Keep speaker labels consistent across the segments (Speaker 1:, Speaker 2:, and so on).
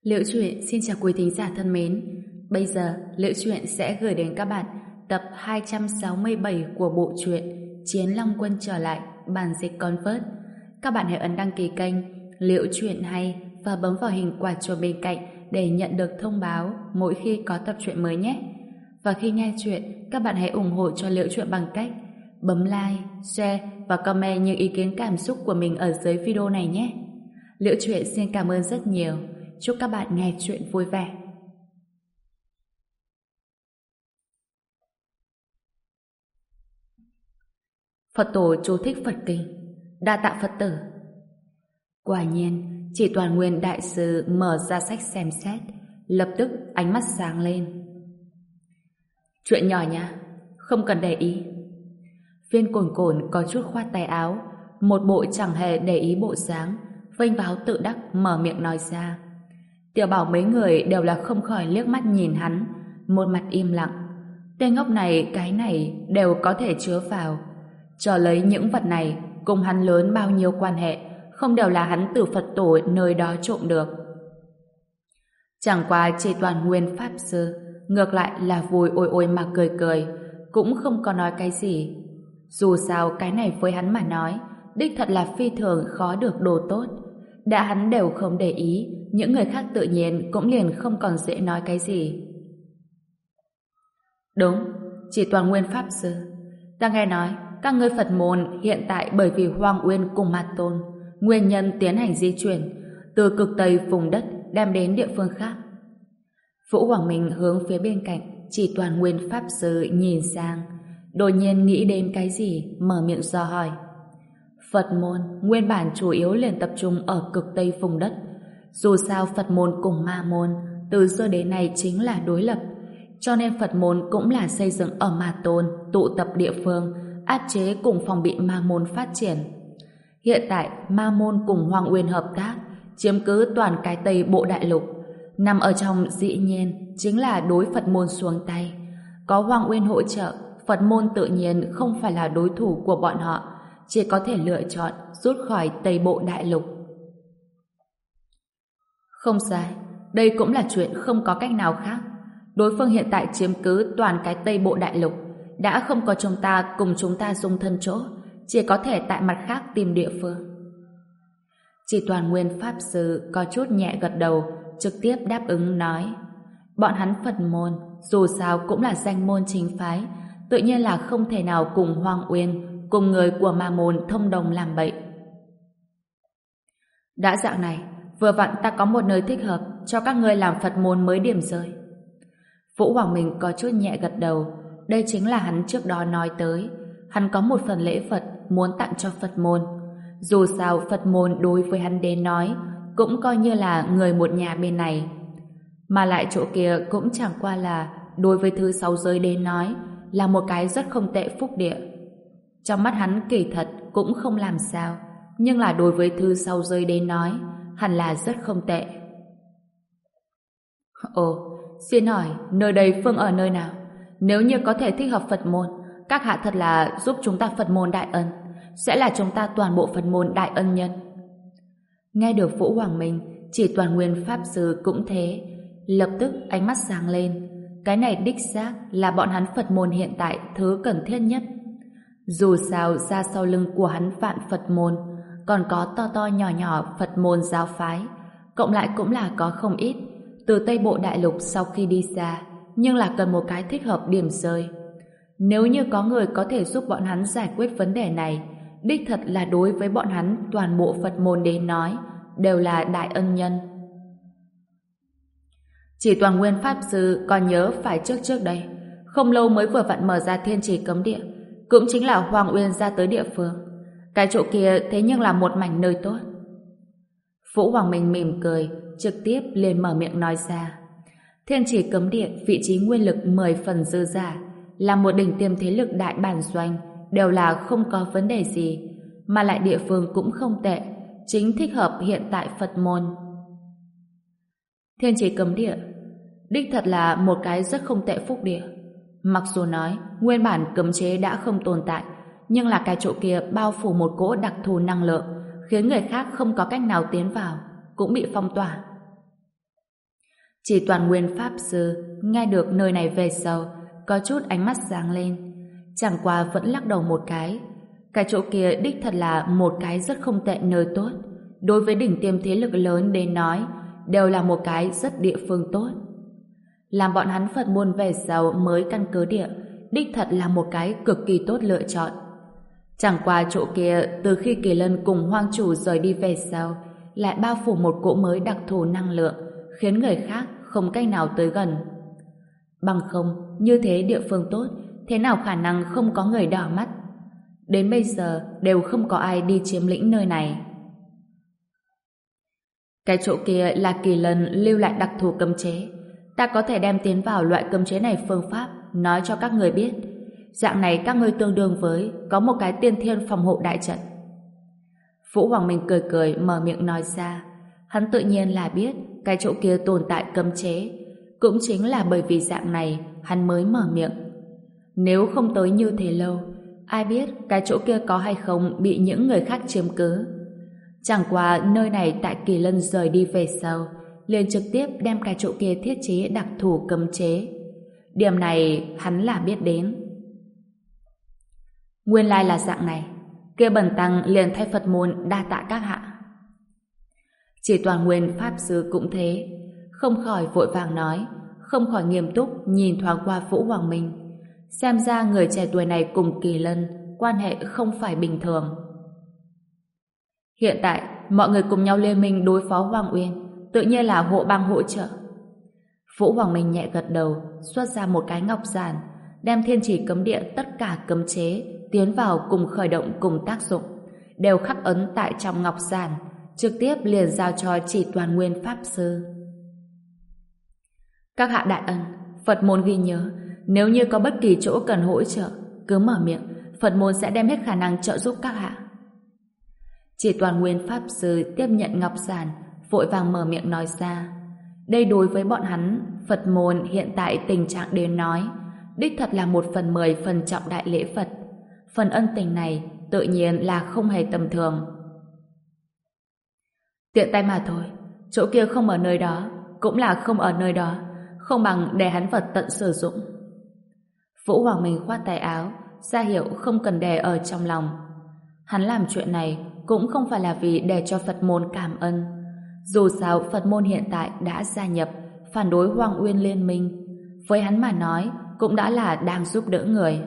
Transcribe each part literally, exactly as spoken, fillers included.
Speaker 1: Liễu Chuyện xin chào quý thính giả thân mến. Bây giờ, Liễu Chuyện sẽ gửi đến các bạn tập hai trăm sáu mươi bảy của bộ truyện Chiến Long Quân trở lại, bản dịch Convert. Các bạn hãy ấn đăng ký kênh Liễu Chuyện hay và bấm vào hình quả chuông bên cạnh để nhận được thông báo mỗi khi có tập truyện mới nhé. Và khi nghe chuyện, các bạn hãy ủng hộ cho Liễu Chuyện bằng cách bấm like, share và comment những ý kiến cảm xúc của mình ở dưới video này nhé. Liễu Chuyện xin cảm ơn rất nhiều. Chúc các bạn nghe chuyện vui vẻ. Phật tổ chú thích Phật kinh. Đa tạ Phật tử. Quả nhiên, chỉ Toàn Nguyên đại sư mở ra sách xem xét, lập tức ánh mắt sáng lên. Chuyện nhỏ nha, không cần để ý. Viên Cồn Cồn có chút khoát tay áo, một bộ chẳng hề để ý bộ dáng, vênh váo tự đắc mở miệng nói ra. Tiểu Bảo mấy người đều là không khỏi liếc mắt nhìn hắn, một mặt im lặng. Tên ngốc này cái này đều có thể chứa vào. Chờ lấy những vật này cùng hắn lớn bao nhiêu quan hệ, không đều là hắn từ Phật tổ nơi đó trộm được. Chẳng qua chỉ Toàn Nguyên pháp sư ngược lại là vui ôi ôi mà cười cười, cũng không có nói cái gì. Dù sao cái này với hắn mà nói, đích thật là phi thường khó được đồ tốt. Đã hắn đều không để ý, những người khác tự nhiên cũng liền không còn dễ nói cái gì. Đúng, chỉ Toàn Nguyên pháp sư. Ta nghe nói các ngươi Phật môn hiện tại bởi vì Hoang Uyên cùng Ma Tôn nguyên nhân tiến hành di chuyển từ cực Tây vùng đất đem đến địa phương khác. Vũ Hoàng Minh hướng phía bên cạnh chỉ Toàn Nguyên pháp sư nhìn sang, đột nhiên nghĩ đến cái gì, mở miệng do hỏi. Phật môn nguyên bản chủ yếu liền tập trung ở cực Tây vùng đất. Dù sao Phật môn cùng Ma môn từ xưa đến nay chính là đối lập, cho nên Phật môn cũng là xây dựng ở Ma Tôn tụ tập địa phương, áp chế cùng phòng bị Ma môn phát triển. Hiện tại Ma môn cùng Hoang Uyên hợp tác, chiếm cứ toàn cái Tây Bộ Đại Lục, nằm ở trong dĩ nhiên chính là đối Phật môn xuống tay. Có Hoang Uyên hỗ trợ, Phật môn tự nhiên không phải là đối thủ của bọn họ, chỉ có thể lựa chọn rút khỏi Tây Bộ Đại Lục. Không sai, đây cũng là chuyện không có cách nào khác. Đối phương hiện tại chiếm cứ toàn cái Tây Bộ Đại Lục, đã không có chúng ta cùng chúng ta dung thân chỗ, chỉ có thể tại mặt khác tìm địa phương. Chỉ Toàn Nguyên pháp sư có chút nhẹ gật đầu, trực tiếp đáp ứng nói. Bọn hắn Phật môn dù sao cũng là danh môn chính phái, tự nhiên là không thể nào cùng Hoang Uyên cùng người của Ma môn thông đồng làm bậy. Đã dạng này, vừa vặn ta có một nơi thích hợp cho các ngươi làm Phật môn mới điểm rơi. Vũ Hoàng Minh có chút nhẹ gật đầu. Đây chính là hắn trước đó nói tới. Hắn có một phần lễ vật muốn tặng cho Phật môn. Dù sao Phật môn đối với hắn đến nói cũng coi như là người một nhà bên này. Mà lại chỗ kia cũng chẳng qua là đối với thứ sáu giới đến nói là một cái rất không tệ phúc địa. Trong mắt hắn kỳ thật cũng không làm sao, nhưng là đối với thứ sáu giới đến nói hẳn là rất không tệ. Ồ, xin hỏi nơi đây phương ở nơi nào? Nếu như có thể thích hợp Phật môn, các hạ thật là giúp chúng ta Phật môn đại ân, sẽ là chúng ta toàn bộ Phật môn đại ân nhân. Nghe được Vũ Hoàng Minh, chỉ Toàn Nguyên pháp sư cũng thế, lập tức ánh mắt sáng lên. Cái này đích xác là bọn hắn Phật môn hiện tại thứ cần thiết nhất. Dù sao ra sau lưng của hắn vạn Phật môn còn có to to nhỏ nhỏ Phật môn giáo phái, cộng lại cũng là có không ít từ Tây Bộ Đại Lục sau khi đi xa, nhưng là cần một cái thích hợp điểm rơi. Nếu như có người có thể giúp bọn hắn giải quyết vấn đề này, đích thật là đối với bọn hắn toàn bộ Phật môn đến nói đều là đại ân nhân. Chỉ Toàn Nguyên pháp sư còn nhớ phải trước trước đây không lâu mới vừa vặn mở ra Thiên Trì Cấm Địa, cũng chính là Hoang Uyên ra tới địa phương. Cái chỗ kia thế nhưng là một mảnh nơi tốt. Vũ Hoàng Minh mỉm cười, trực tiếp liền mở miệng nói ra. Thiên Trì Cấm Địa vị trí nguyên lực mười phần dư giả, là một đỉnh tiêm thế lực đại bản doanh, đều là không có vấn đề gì, mà lại địa phương cũng không tệ, chính thích hợp hiện tại Phật môn. Thiên Trì Cấm Địa đích thật là một cái rất không tệ phúc địa. Mặc dù nói nguyên bản cấm chế đã không tồn tại, nhưng là cái chỗ kia bao phủ một cỗ đặc thù năng lượng, khiến người khác không có cách nào tiến vào, cũng bị phong tỏa. Chỉ Toàn Nguyên Pháp Sư nghe được nơi này về sau, có chút ánh mắt sáng lên, chẳng qua vẫn lắc đầu một cái. Cái chỗ kia đích thật là một cái rất không tệ nơi tốt. Đối với đỉnh tiêm thế lực lớn đến nói, đều là một cái rất địa phương tốt. Làm bọn hắn Phật môn về sau mới căn cứ địa, đích thật là một cái cực kỳ tốt lựa chọn. Chẳng qua chỗ kia, từ khi Kỳ Lân cùng Hoang Chủ rời đi về sau, lại bao phủ một cỗ mới đặc thù năng lượng, khiến người khác không cách nào tới gần. Bằng không, như thế địa phương tốt, thế nào khả năng không có người đỏ mắt? Đến bây giờ, đều không có ai đi chiếm lĩnh nơi này. Cái chỗ kia là Kỳ Lân lưu lại đặc thù cấm chế. Ta có thể đem tiến vào loại cấm chế này phương pháp, nói cho các người biết. Dạng này các ngươi tương đương với có một cái tiên thiên phòng hộ đại trận. Vũ Hoàng Minh cười cười mở miệng nói ra. Hắn tự nhiên là biết cái chỗ kia tồn tại cấm chế. Cũng chính là bởi vì dạng này hắn mới mở miệng. Nếu không tới như thế lâu, ai biết cái chỗ kia có hay không bị những người khác chiếm cứ. Chẳng qua nơi này tại Kỳ Lân rời đi về sau, liền trực tiếp đem cái chỗ kia thiết chế đặc thù cấm chế. Điểm này hắn là biết đến. Nguyên lai là dạng này, kia bần tăng liền thay Phật môn đa tạ các hạ. Chỉ Toàn Nguyên Pháp Sư cũng thế, không khỏi vội vàng nói, không khỏi nghiêm túc nhìn thoáng qua Vũ Hoàng Minh. Xem ra người trẻ tuổi này cùng Kỳ Lân quan hệ không phải bình thường. Hiện tại mọi người cùng nhau liên minh đối phó Hoàng Uyên, tự nhiên là hộ bang hỗ trợ. Vũ Hoàng Minh nhẹ gật đầu, xuất ra một cái ngọc giản, đem thiên chỉ cấm địa tất cả cấm chế tiến vào cùng khởi động cùng tác dụng, đều khắc ấn tại trong ngọc giản, trực tiếp liền giao cho Chỉ Toàn Nguyên Pháp Sư. Các hạ đại ân, Phật môn ghi nhớ, nếu như có bất kỳ chỗ cần hỗ trợ, cứ mở miệng, Phật môn sẽ đem hết khả năng trợ giúp các hạ. Chỉ Toàn Nguyên Pháp Sư tiếp nhận ngọc giản, vội vàng mở miệng nói ra. Đây đối với bọn hắn, Phật môn hiện tại tình trạng đến nói, đích thật là một phần mười phần trọng đại lễ Phật. Phần ân tình này tự nhiên là không hề tầm thường. Tiện tay mà thôi, chỗ kia không ở nơi đó, cũng là không ở nơi đó, không bằng để hắn Phật tận sử dụng. Vũ Hoàng Minh khoát tay áo, ra hiệu không cần đè ở trong lòng. Hắn làm chuyện này cũng không phải là vì để cho Phật môn cảm ơn. Dù sao Phật môn hiện tại đã gia nhập phản đối Hoàng Uyên liên minh, với hắn mà nói cũng đã là đang giúp đỡ người.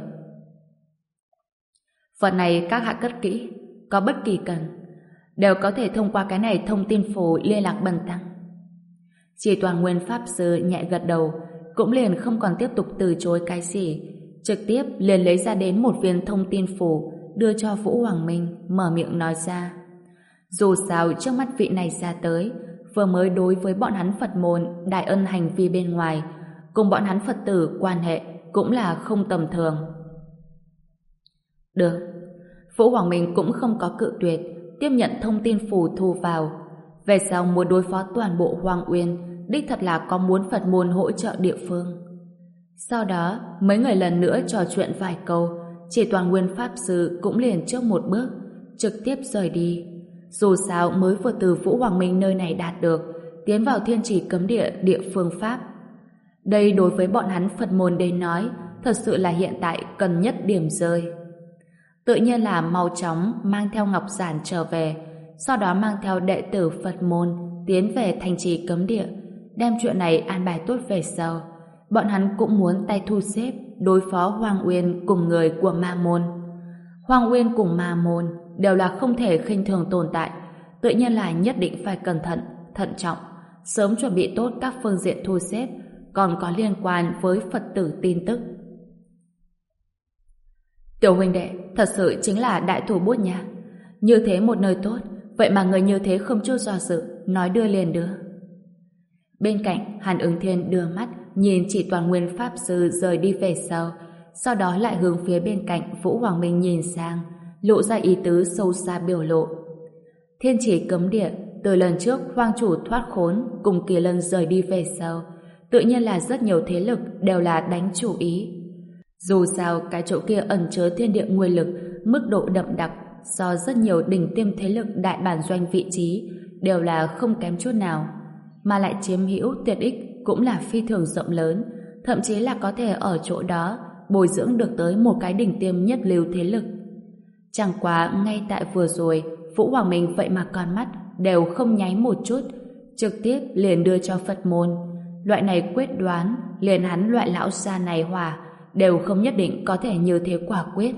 Speaker 1: Phần này các hạ cất kỹ, có bất kỳ cần đều có thể thông qua cái này thông tin phù liên lạc bần tăng. Chỉ Toàn Nguyên Pháp Sư nhẹ gật đầu, cũng liền không còn tiếp tục từ chối cái gì, trực tiếp liền lấy ra đến một viên thông tin phù đưa cho Vũ Hoàng Minh, mở miệng nói ra. Dù sao trước mắt vị này ra tới, vừa mới đối với bọn hắn Phật môn đại ân hành vi bên ngoài, cùng bọn hắn Phật tử quan hệ cũng là không tầm thường. Được. Vũ Hoàng Minh cũng không có cự tuyệt, tiếp nhận thông tin phù thu vào. Về sau muốn đối phó toàn bộ Hoàng Uyên, đích thật là có muốn Phật môn hỗ trợ địa phương. Sau đó, mấy người lần nữa trò chuyện vài câu, Chỉ Toàn Nguyên Pháp Sư cũng liền trước một bước, trực tiếp rời đi. Dù sao mới vừa từ Vũ Hoàng Minh nơi này đạt được, tiến vào thiên chỉ cấm địa địa phương Pháp. Đây đối với bọn hắn Phật môn đến nói, thật sự là hiện tại cần nhất điểm rơi. Tự nhiên là mau chóng mang theo ngọc giản trở về, sau đó mang theo đệ tử Phật môn tiến về thành trì cấm địa, đem chuyện này an bài tốt về sau. Bọn hắn cũng muốn tay thu xếp đối phó Hoàng Uyên cùng người của Ma môn. Hoàng Uyên cùng Ma môn đều là không thể khinh thường tồn tại, tự nhiên là nhất định phải cẩn thận, thận trọng, sớm chuẩn bị tốt các phương diện thu xếp, còn có liên quan với Phật tử tin tức. Tiểu huynh đệ, thật sự chính là đại thủ bút nha. Như thế một nơi tốt, vậy mà người như thế không chút do dự, nói đưa liền đưa. Bên cạnh, Hàn Ứng Thiên đưa mắt nhìn Chỉ Toàn Nguyên Pháp Sư rời đi về sau, sau đó lại hướng phía bên cạnh Vũ Hoàng Minh nhìn sang, lộ ra ý tứ sâu xa biểu lộ. Thiên chỉ cấm địa, từ lần trước Hoang Chủ thoát khốn cùng Kỳ Lân rời đi về sau, tự nhiên là rất nhiều thế lực đều là đánh chủ ý. Dù sao cái chỗ kia ẩn chứa thiên địa nguyên lực mức độ đậm đặc do rất nhiều đỉnh tiêm thế lực đại bản doanh vị trí đều là không kém chút nào, mà lại chiếm hữu tiện ích cũng là phi thường rộng lớn, thậm chí là có thể ở chỗ đó bồi dưỡng được tới một cái đỉnh tiêm nhất lưu thế lực. Chẳng quá ngay tại vừa rồi, Vũ Hoàng Minh vậy mà con mắt đều không nháy một chút, trực tiếp liền đưa cho Phật môn. Loại này quyết đoán, liền hắn loại lão gia này hòa đều không nhất định có thể như thế quả quyết.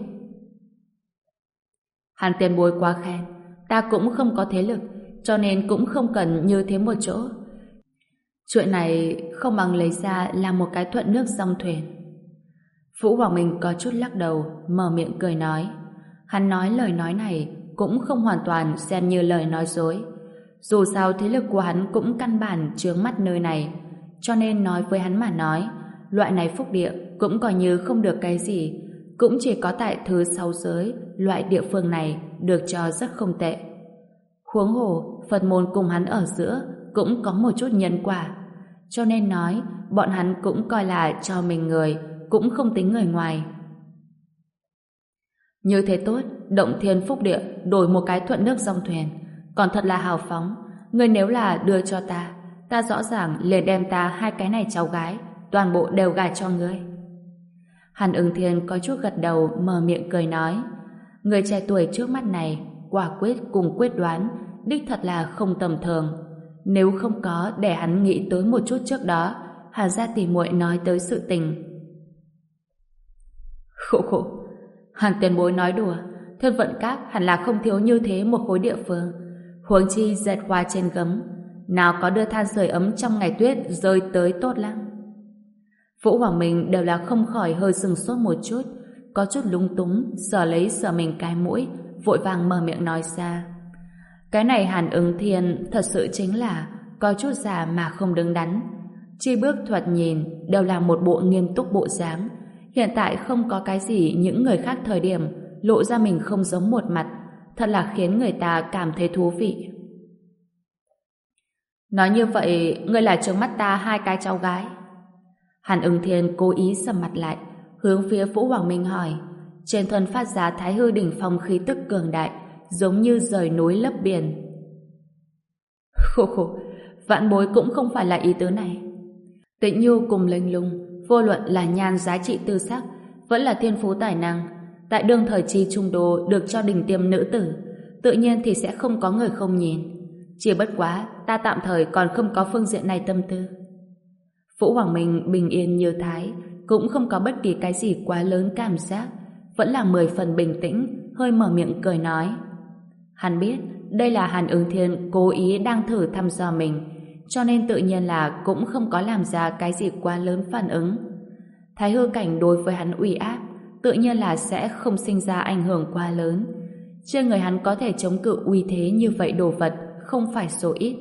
Speaker 1: Hàn tiền bối quá khen, ta cũng không có thế lực, cho nên cũng không cần như thế một chỗ. Chuyện này không bằng lấy ra làm một cái thuận nước dòng thuyền. Vũ Hoàng Minh có chút lắc đầu, mở miệng cười nói. Hắn nói lời nói này cũng không hoàn toàn xem như lời nói dối. Dù sao thế lực của hắn cũng căn bản chướng mắt nơi này, cho nên nói với hắn mà nói, loại này phúc địa cũng coi như không được cái gì, cũng chỉ có tại thứ sáu giới, loại địa phương này được cho rất không tệ. Huống hồ, Phật môn cùng hắn ở giữa cũng có một chút nhân quả, cho nên nói bọn hắn cũng coi là cho mình người, cũng không tính người ngoài. Như thế tốt, động thiên phúc địa đổi một cái thuận nước dòng thuyền, còn thật là hào phóng. Ngươi nếu là đưa cho ta, ta rõ ràng liền đem ta hai cái này cháu gái toàn bộ đều gả cho ngươi. Hàn Ứng Thiên có chút gật đầu, mở miệng cười nói, người trẻ tuổi trước mắt này quả quyết cùng quyết đoán đích thật là không tầm thường. Nếu không có để hắn nghĩ tới một chút trước đó, Hàn gia tỷ muội nói tới sự tình. Khổ khổ, Hàn tiền bối nói đùa, Thiên Vận Các hẳn là không thiếu như thế một khối địa phương. Huống chi dệt hoa trên gấm, nào có đưa than sưởi ấm trong ngày tuyết rơi tới tốt lắm. Vũ Hoàng Minh đều là không khỏi hơi sừng sốt một chút, có chút lung túng, sờ lấy sờ mình cái mũi, vội vàng mở miệng nói ra. Cái này Hàn Ứng Thiên thật sự chính là có chút già mà không đứng đắn. Chi bước thoạt nhìn đều là một bộ nghiêm túc bộ dáng. Hiện tại không có cái gì những người khác thời điểm lộ ra mình không giống một mặt, thật là khiến người ta cảm thấy thú vị. Nói như vậy, ngươi là trướng mắt ta hai cái cháu gái. Hàn Ứng Thiên cố ý sầm mặt lại, hướng phía Vũ Hoàng Minh hỏi, trên thân phát ra Thái Hư đỉnh phong khí tức cường đại, giống như rời núi lấp biển. Khổ khổ, vạn bối cũng không phải là ý tứ này. Tịnh Nhu cùng Linh Lung, vô luận là nhan giá trị tư sắc, vẫn là thiên phú tài năng, tại đương thời chi trung đô được cho đỉnh tiêm nữ tử, tự nhiên thì sẽ không có người không nhìn. Chỉ bất quá, ta tạm thời còn không có phương diện này tâm tư. Vũ Hoàng Minh bình yên như thái, cũng không có bất kỳ cái gì quá lớn cảm giác, vẫn là mười phần bình tĩnh, hơi mở miệng cười nói. Hắn biết đây là Hàn Ứng Thiên cố ý đang thử thăm dò mình, cho nên tự nhiên là cũng không có làm ra cái gì quá lớn phản ứng. Thái hư cảnh đối với hắn uy áp, tự nhiên là sẽ không sinh ra ảnh hưởng quá lớn. Trên người hắn có thể chống cự uy thế như vậy đồ vật không phải số ít.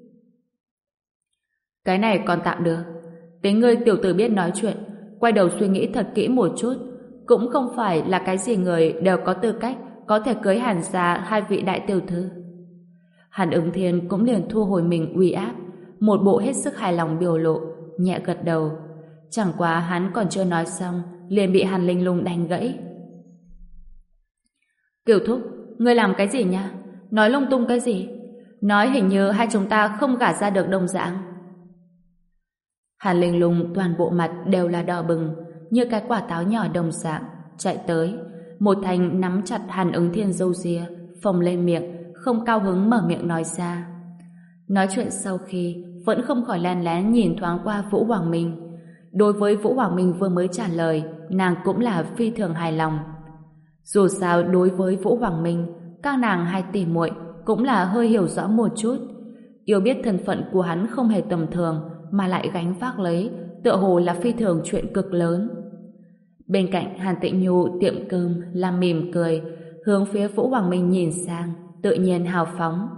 Speaker 1: Cái này còn tạm được. Tính ngươi tiểu tử biết nói chuyện, quay đầu suy nghĩ thật kỹ một chút, cũng không phải là cái gì người đều có tư cách có thể cưới Hàn gia hai vị đại tiểu thư. Hàn Ứng Thiên cũng liền thu hồi mình uy áp, một bộ hết sức hài lòng biểu lộ, nhẹ gật đầu. Chẳng quá hắn còn chưa nói xong, liền bị Hàn Linh Lung đánh gãy. Kiều thúc, ngươi làm cái gì nha? Nói lung tung cái gì? Nói hình như hai chúng ta không gả ra được đồng dạng. Hàn Linh Lung toàn bộ mặt đều là đỏ bừng, như cái quả táo nhỏ đồng dạng, chạy tới, một thành nắm chặt Hàn Ứng Thiên râu ria, phồng lên miệng, không cao hứng mở miệng nói ra. Nói chuyện sau khi, vẫn không khỏi lén lén nhìn thoáng qua Vũ Hoàng Minh. Đối với Vũ Hoàng Minh vừa mới trả lời, nàng cũng là phi thường hài lòng. Dù sao đối với Vũ Hoàng Minh, các nàng hai tỷ muội cũng là hơi hiểu rõ một chút, yêu biết thân phận của hắn không hề tầm thường, mà lại gánh vác lấy, tựa hồ là phi thường chuyện cực lớn. Bên cạnh Hàn Tịnh Nhu tiệm cơm làm mỉm cười, hướng phía Vũ Hoàng Minh nhìn sang, tự nhiên hào phóng.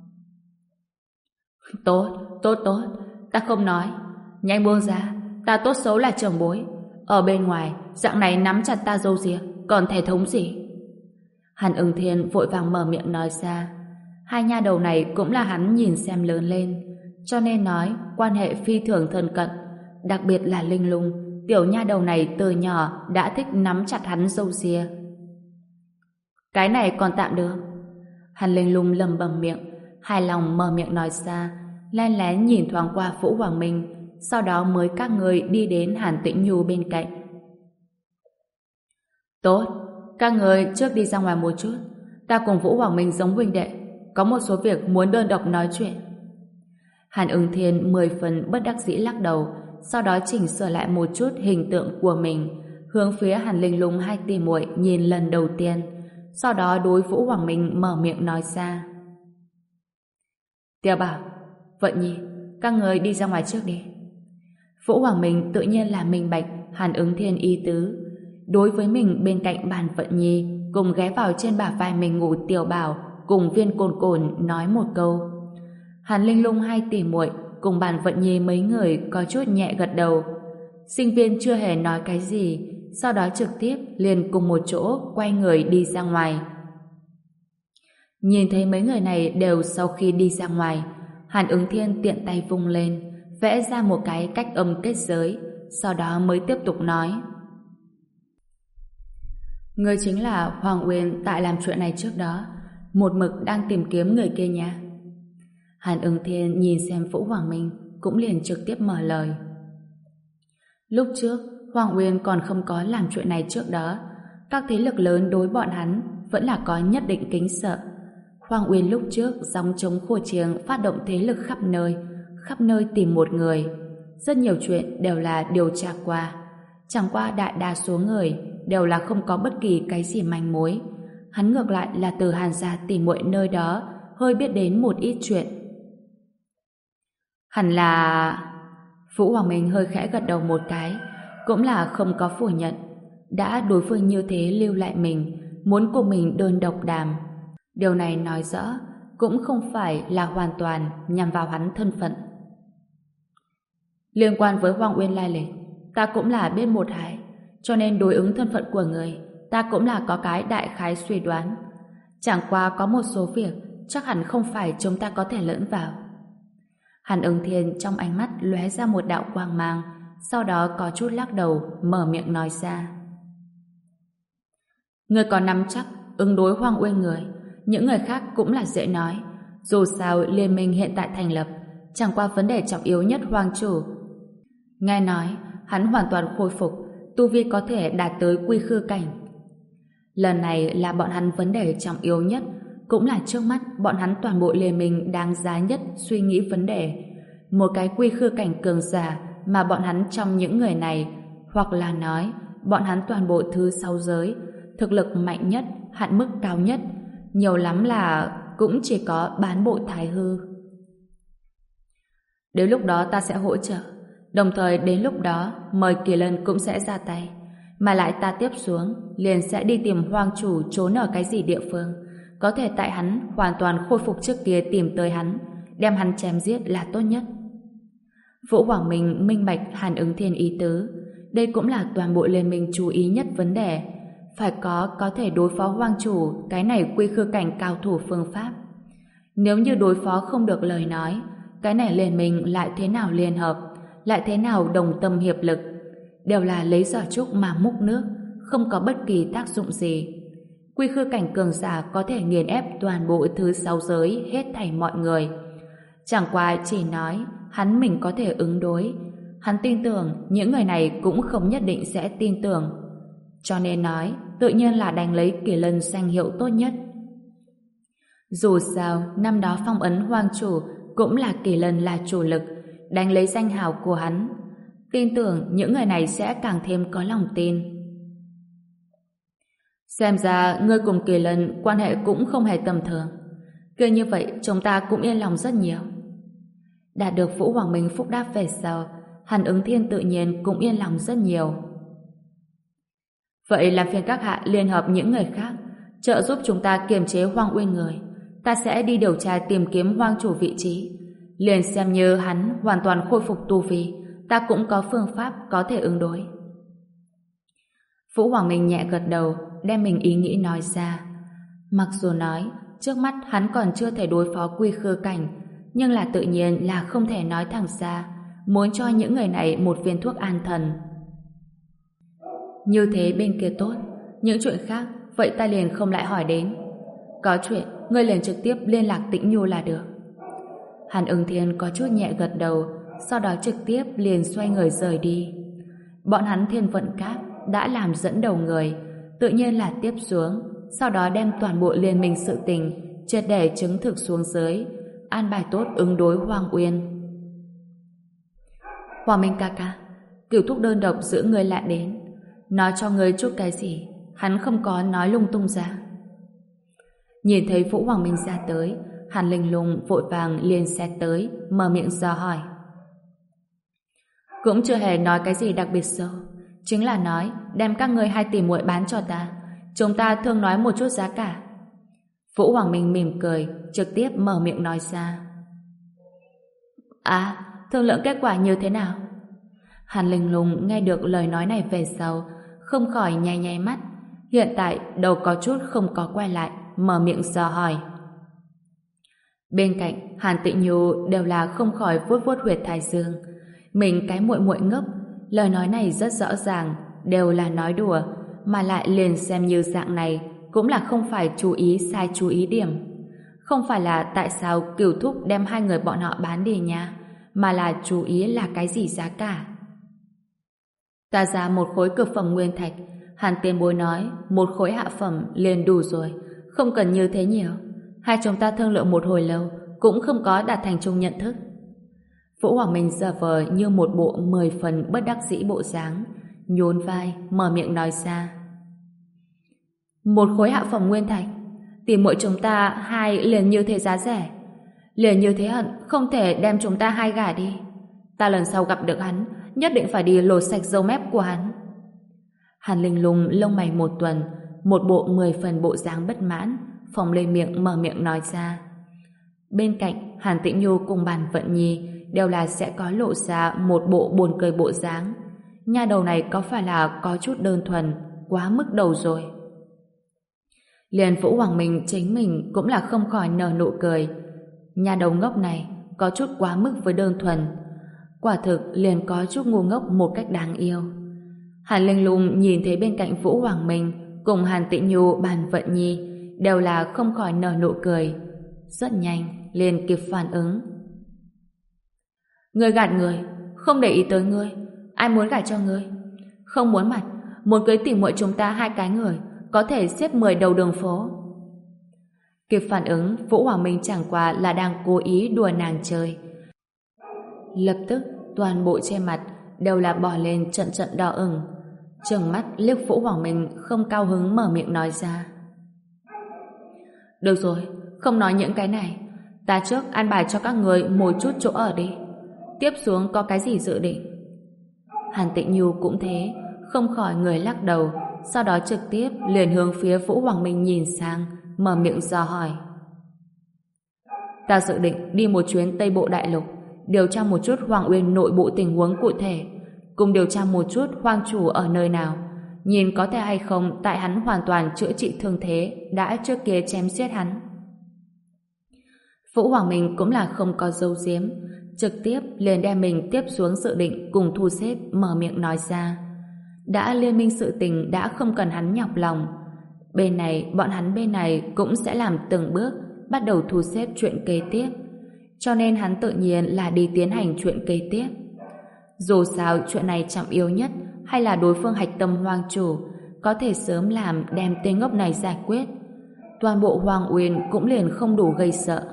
Speaker 1: Tốt, tốt tốt, ta không nói, nhanh buông ra, ta tốt xấu là trưởng bối, ở bên ngoài dạng này nắm chặt ta râu ria, còn thể thống gì? Hàn Ứng Thiên vội vàng mở miệng nói ra. Hai nha đầu này cũng là hắn nhìn xem lớn lên, cho nên nói quan hệ phi thường thân cận, đặc biệt là Linh Lung, tiểu nha đầu này từ nhỏ đã thích nắm chặt hắn râu ria. Cái này còn tạm được. Hàn Linh Lung lầm bầm miệng, hài lòng mở miệng nói ra, len lén nhìn thoáng qua Vũ Hoàng Minh, sau đó mới các người đi đến Hàn Tĩnh Nhu bên cạnh. Tốt, các người trước đi ra ngoài một chút, ta cùng Vũ Hoàng Minh giống huynh đệ, có một số việc muốn đơn độc nói chuyện. Hàn Ứng Thiên mười phần bất đắc dĩ lắc đầu, sau đó chỉnh sửa lại một chút hình tượng của mình, hướng phía Hàn Linh Lung hai tỷ muội nhìn lần đầu tiên, sau đó đối Vũ Hoàng Minh mở miệng nói ra. Tiểu Bảo, Vận Nhi, các người đi ra ngoài trước đi. Vũ Hoàng Minh tự nhiên là minh bạch Hàn Ứng Thiên ý tứ. Đối với mình bên cạnh bàn Vận Nhi cùng ghé vào trên bả vai mình ngủ Tiểu Bảo cùng Viên Cồn Cồn nói một câu. Hàn Linh Lung hai tỷ muội cùng bàn Vận Nhi mấy người có chút nhẹ gật đầu. Sinh viên chưa hề nói cái gì, sau đó trực tiếp liền cùng một chỗ quay người đi ra ngoài. Nhìn thấy mấy người này đều sau khi đi ra ngoài, Hàn Ứng Thiên tiện tay vung lên, vẽ ra một cái cách âm kết giới, sau đó mới tiếp tục nói. Người chính là Hoàng Uyên tại làm chuyện này trước đó, một mực đang tìm kiếm người kia nha. Hàn Ứng Thiên nhìn xem Vũ Hoàng Minh cũng liền trực tiếp mở lời. Lúc trước, Hoàng Uyên còn không có làm chuyện này trước đó, các thế lực lớn đối bọn hắn vẫn là có nhất định kính sợ. Hoàng Uyên lúc trước gióng chống khua chiêng phát động thế lực khắp nơi, khắp nơi tìm một người. Rất nhiều chuyện đều là điều tra qua. Chẳng qua đại đa số người đều là không có bất kỳ cái gì manh mối. Hắn ngược lại là từ Hàn gia tìm muội nơi đó hơi biết đến một ít chuyện. Hẳn là... Vũ Hoàng Minh hơi khẽ gật đầu một cái, cũng là không có phủ nhận. Đã đối phương như thế lưu lại mình, muốn cùng mình đơn độc đàm. Điều này nói rõ cũng không phải là hoàn toàn nhằm vào hắn thân phận. Liên quan với Hoàng Uyên lai lịch, ta cũng là biết một hai, cho nên đối ứng thân phận của người, ta cũng là có cái đại khái suy đoán. Chẳng qua có một số việc chắc hẳn không phải chúng ta có thể lẫn vào. Hàn Ứng Thiên trong ánh mắt lóe ra một đạo quang mang, sau đó có chút lắc đầu, mở miệng nói ra. Người có nắm chắc ứng đối Hoàng Uyên người, những người khác cũng là dễ nói. Dù sao liên minh hiện tại thành lập, chẳng qua vấn đề trọng yếu nhất Hoàng chủ. Nghe nói hắn hoàn toàn khôi phục, tu vi có thể đạt tới quy khư cảnh. Lần này là bọn hắn vấn đề trọng yếu nhất, cũng là trước mắt bọn hắn toàn bộ liên minh đáng giá nhất suy nghĩ vấn đề. Một cái quy khư cảnh cường giả mà bọn hắn trong những người này, hoặc là nói bọn hắn toàn bộ thứ sáu giới, thực lực mạnh nhất, hạn mức cao nhất, nhiều lắm là cũng chỉ có bán bộ thái hư. Đến lúc đó ta sẽ hỗ trợ, đồng thời đến lúc đó mời Kỳ Lân cũng sẽ ra tay, mà lại ta tiếp xuống liền sẽ đi tìm Hoàng chủ trốn ở cái gì địa phương, có thể tại hắn hoàn toàn khôi phục trước kia tìm tới hắn, đem hắn chém giết là tốt nhất. Vũ Hoàng Minh minh bạch Hàn Ứng Thiên ý tứ, đây cũng là toàn bộ liên minh chú ý nhất vấn đề, phải có có thể đối phó Hoàng chủ cái này quy khư cảnh cao thủ phương pháp. Nếu như đối phó không được lời nói, cái này liên minh lại thế nào liên hợp, lại thế nào đồng tâm hiệp lực, đều là lấy giỏ trúc mà múc nước, không có bất kỳ tác dụng gì. Quy khư cảnh cường giả có thể nghiền ép toàn bộ thứ sáu giới hết thảy mọi người. Chẳng qua chỉ nói hắn mình có thể ứng đối, hắn tin tưởng những người này cũng không nhất định sẽ tin tưởng. Cho nên nói, tự nhiên là đánh lấy Kỳ Lân danh hiệu tốt nhất. Dù sao, năm đó phong ấn Hoàng chủ cũng là Kỳ Lân là chủ lực, đánh lấy danh hào của hắn. Tin tưởng những người này sẽ càng thêm có lòng tin. Xem ra ngươi cùng Kỳ Lân quan hệ cũng không hề tầm thường. Cứ như vậy chúng ta cũng yên lòng rất nhiều. Đạt được Vũ Hoàng Minh phúc đáp về sau, Hàn Ứng Thiên tự nhiên cũng yên lòng rất nhiều. Vậy làm phiền các hạ liên hợp những người khác trợ giúp chúng ta kiềm chế Hoàng Uyên người. Ta sẽ đi điều tra tìm kiếm Hoàng chủ vị trí. Liền xem như hắn hoàn toàn khôi phục tu vi, ta cũng có phương pháp có thể ứng đối. Vũ Hoàng Minh nhẹ gật đầu, đem mình ý nghĩ nói ra. Mặc dù nói trước mắt hắn còn chưa thể đối phó quy khư cảnh, nhưng là tự nhiên là không thể nói thẳng ra, muốn cho những người này một viên thuốc an thần. Như thế bên kia tốt, những chuyện khác vậy ta liền không lại hỏi đến. Có chuyện ngươi liền trực tiếp liên lạc Tĩnh Nhu là được. Hàn Ứng Thiên có chút nhẹ gật đầu, sau đó trực tiếp liền xoay người rời đi. Bọn hắn Thiên Vận Các đã làm dẫn đầu người, tự nhiên là tiếp xuống, sau đó đem toàn bộ liên minh sự tình triệt để chứng thực xuống dưới, an bài tốt ứng đối Hoàng Uyên. Hoàng Minh ca ca, Cửu Thúc đơn độc giữ người lại đến, nói cho người chút cái gì, hắn không có nói lung tung ra. Nhìn thấy Vũ Hoàng Minh ra tới, Hàn Linh Lung vội vàng liền xẹt tới, mở miệng dò hỏi. Cũng chưa hề nói cái gì đặc biệt sâu, chính là nói đem các ngươi hai tỷ muội bán cho ta, chúng ta thương nói một chút giá cả. Vũ Hoàng Minh mỉm cười, trực tiếp mở miệng nói ra. À, thương lượng kết quả như thế nào? Hàn Linh Lung nghe được lời nói này về sau, không khỏi nháy nháy mắt, hiện tại đầu có chút không có quay lại, mở miệng dò hỏi. Bên cạnh Hàn Tịnh Nhu đều là không khỏi vuốt vuốt huyệt thái dương. Mình cái muội muội ngốc, lời nói này rất rõ ràng, đều là nói đùa, mà lại liền xem như dạng này cũng là không phải chú ý sai chú ý điểm. Không phải là tại sao Cửu Thúc đem hai người bọn họ bán đi nha, mà là chú ý là cái gì giá cả. Ta ra một khối cực phẩm nguyên thạch, Hàn tiền bối nói một khối hạ phẩm liền đủ rồi, không cần như thế nhiều. Hai chúng ta thương lượng một hồi lâu cũng không có đạt thành chung nhận thức. Vũ Hoàng Minh giả vờ như một bộ mười phần bất đắc dĩ bộ dáng, nhún vai mở miệng nói ra. Một khối hạ phẩm nguyên thạch, tìm muội chúng ta hai liền như thế giá rẻ, liền như thế hận không thể đem chúng ta hai gả đi. Ta lần sau gặp được hắn nhất định phải đi lột sạch râu mép của hắn. Hàn Linh Lung lông mày một tuần, một bộ mười phần bộ dáng bất mãn, phồng lên miệng mở miệng nói ra. Bên cạnh Hàn Tĩnh Nhu cùng Bàn Vận Nhi đều là sẽ có lộ ra một bộ buồn cười bộ dáng. Nha đầu này có phải là có chút đơn thuần, quá mức đầu rồi. Liền Vũ Hoàng Minh chính mình cũng là không khỏi nở nụ cười. Nha đầu ngốc này có chút quá mức với đơn thuần. Quả thực liền có chút ngu ngốc một cách đáng yêu. Hàn Linh Lung nhìn thấy bên cạnh Vũ Hoàng Minh cùng Hàn Tịnh Nhu, Bàn Vận Nhi đều là không khỏi nở nụ cười. Rất nhanh liền kịp phản ứng. Ngươi gạt người, không để ý tới ngươi, ai muốn gả cho ngươi? Không muốn mặt, muốn cưới tỉ muội chúng ta hai cái người, có thể xếp mười đầu đường phố. Kịp phản ứng, Vũ Hoàng Minh chẳng qua là đang cố ý đùa nàng chơi. Lập tức toàn bộ trên mặt đều là bò lên trận trận đỏ ửng, trừng mắt liếc Vũ Hoàng Minh không cao hứng mở miệng nói ra. Được rồi, không nói những cái này, ta trước an bài cho các người một chút chỗ ở đi, tiếp xuống có cái gì dự định? Hàn Tịnh Nhu cũng thế, không khỏi người lắc đầu, sau đó trực tiếp liền hướng phía Vũ Hoàng Minh nhìn sang, mở miệng dò hỏi. Ta dự định đi một chuyến Tây Bộ Đại Lục, điều tra một chút Hoàng Uyên nội bộ tình huống cụ thể, cùng điều tra một chút Hoàng chủ ở nơi nào, nhìn có thể hay không tại hắn hoàn toàn chữa trị thương thế đã trước kia chém giết hắn. Vũ Hoàng Minh cũng là không có giấu giếm, trực tiếp liền đem mình tiếp xuống dự định cùng thu xếp mở miệng nói ra. Đã liên minh sự tình đã không cần hắn nhọc lòng, bên này bọn hắn bên này cũng sẽ làm từng bước bắt đầu thu xếp chuyện kế tiếp, cho nên hắn tự nhiên là đi tiến hành chuyện kế tiếp. Dù sao chuyện này trọng yếu nhất hay là đối phương hạch tâm Hoàng chủ có thể sớm làm đem tên ngốc này giải quyết, toàn bộ Hoàng Uyên cũng liền không đủ gây sợ.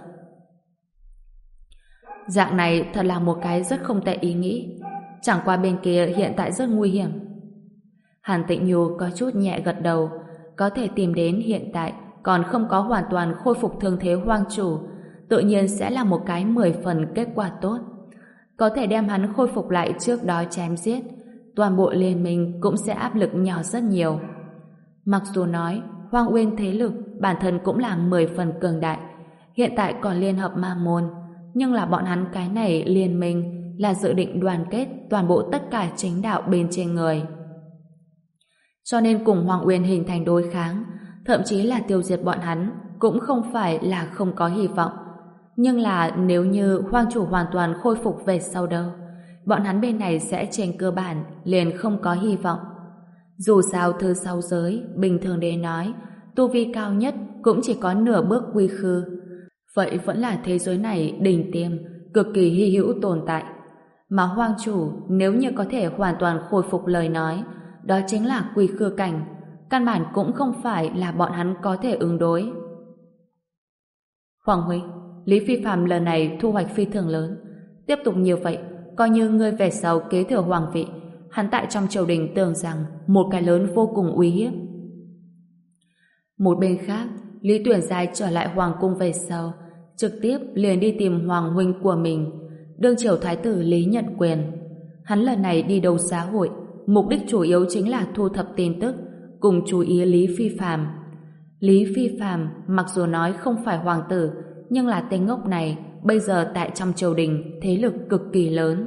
Speaker 1: Dạng này thật là một cái rất không tệ ý nghĩ, chẳng qua bên kia hiện tại rất nguy hiểm. Hàn Tịnh Nhu có chút nhẹ gật đầu, có thể tìm đến hiện tại còn không có hoàn toàn khôi phục thương thế Hoàng chủ, tự nhiên sẽ là một cái mười phần kết quả tốt. Có thể đem hắn khôi phục lại trước đó chém giết, toàn bộ liên minh cũng sẽ áp lực nhỏ rất nhiều. Mặc dù nói Hoàng Uyên thế lực bản thân cũng là mười phần cường đại, hiện tại còn liên hợp ma môn, nhưng là bọn hắn cái này liên minh là dự định đoàn kết toàn bộ tất cả chính đạo bên trên người. Cho nên cùng Hoàng Uyên hình thành đối kháng, thậm chí là tiêu diệt bọn hắn cũng không phải là không có hy vọng. Nhưng là nếu như Hoàng chủ hoàn toàn khôi phục về sau đâu, bọn hắn bên này sẽ trên cơ bản liền không có hy vọng. Dù sao thứ sáu giới bình thường đến nói, tu vi cao nhất cũng chỉ có nửa bước quy khư. Vậy vẫn là thế giới này đỉnh tiêm, cực kỳ hy hữu tồn tại. Mà Hoàng chủ nếu như có thể hoàn toàn khôi phục lời nói, đó chính là Quy Khư cảnh, căn bản cũng không phải là bọn hắn có thể ứng đối. Hoàng huynh, Lý Phi Phàm lần này thu hoạch phi thường lớn, tiếp tục như vậy, coi như ngươi về sau kế thừa hoàng vị, hắn tại trong triều đình tưởng rằng một cái lớn vô cùng uy hiếp. Một bên khác, Lý Tuyển Giai trở lại hoàng cung về sau, trực tiếp liền đi tìm hoàng huynh của mình, đương triều thái tử Lý Nhận Quyền. Hắn lần này đi đấu giá hội, mục đích chủ yếu chính là thu thập tin tức, cùng chú ý Lý Phi Phàm. Lý Phi Phàm mặc dù nói không phải hoàng tử, nhưng là tên ngốc này bây giờ tại trong triều đình thế lực cực kỳ lớn.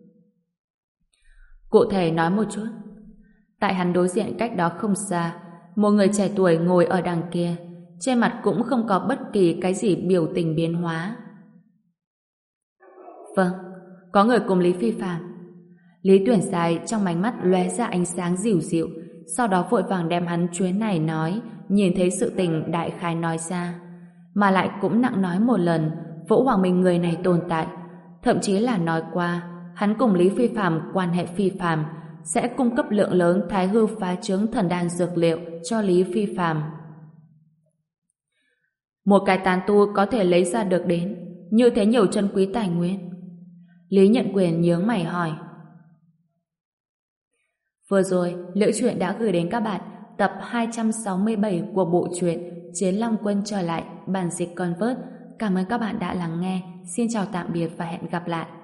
Speaker 1: Cụ thể nói một chút, tại hắn đối diện cách đó không xa, một người trẻ tuổi ngồi ở đằng kia, trên mặt cũng không có bất kỳ cái gì biểu tình biến hóa. Vâng, có người cùng Lý Phi Phàm. Lý Tuyển Giai trong ánh mắt lóe ra ánh sáng dịu dịu, sau đó vội vàng đem hắn chuyến này nói, nhìn thấy sự tình đại khái nói ra, mà lại cũng nặng nói một lần Vũ Hoàng Minh người này tồn tại, thậm chí là nói qua hắn cùng Lý Phi Phàm quan hệ phi phàm, sẽ cung cấp lượng lớn thái hư phá trướng thần đan dược liệu cho Lý Phi Phàm. Một cái tán tu có thể lấy ra được đến như thế nhiều chân quý tài nguyên. Lý Nhận Quyền nhướng mày hỏi. Vừa rồi, Liễu Chuyện đã gửi đến các bạn tập hai trăm sáu mươi bảy của bộ truyện Chiến Long Quân trở lại, bản dịch Convert. Cảm ơn các bạn đã lắng nghe. Xin chào tạm biệt và hẹn gặp lại.